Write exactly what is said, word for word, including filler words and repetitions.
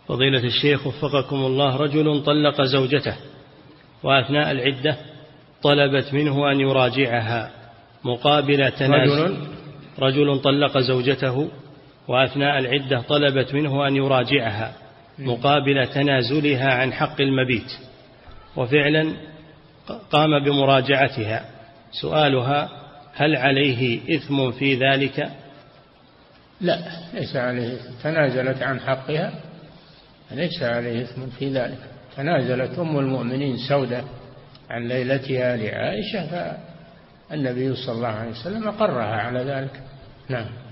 فضيلة الشيخ وفقكم الله، رجل طلق زوجته وأثناء العدة طلبت منه أن يراجعها مقابل تنازل. رجل طلق زوجته وأثناء العدة طلبت منه أن يراجعها مقابل تنازلها عن حق المبيت، وفعلا قام بمراجعتها. سؤالها: هل عليه إثم في ذلك؟ لا، ليس عليه إثم. تنازلت عن حقها، ليس عليه إثم في ذلك. تنازلت أم المؤمنين سودة عن ليلتها لعائشة، فالنبي صلى الله عليه وسلم أقرها على ذلك. نعم.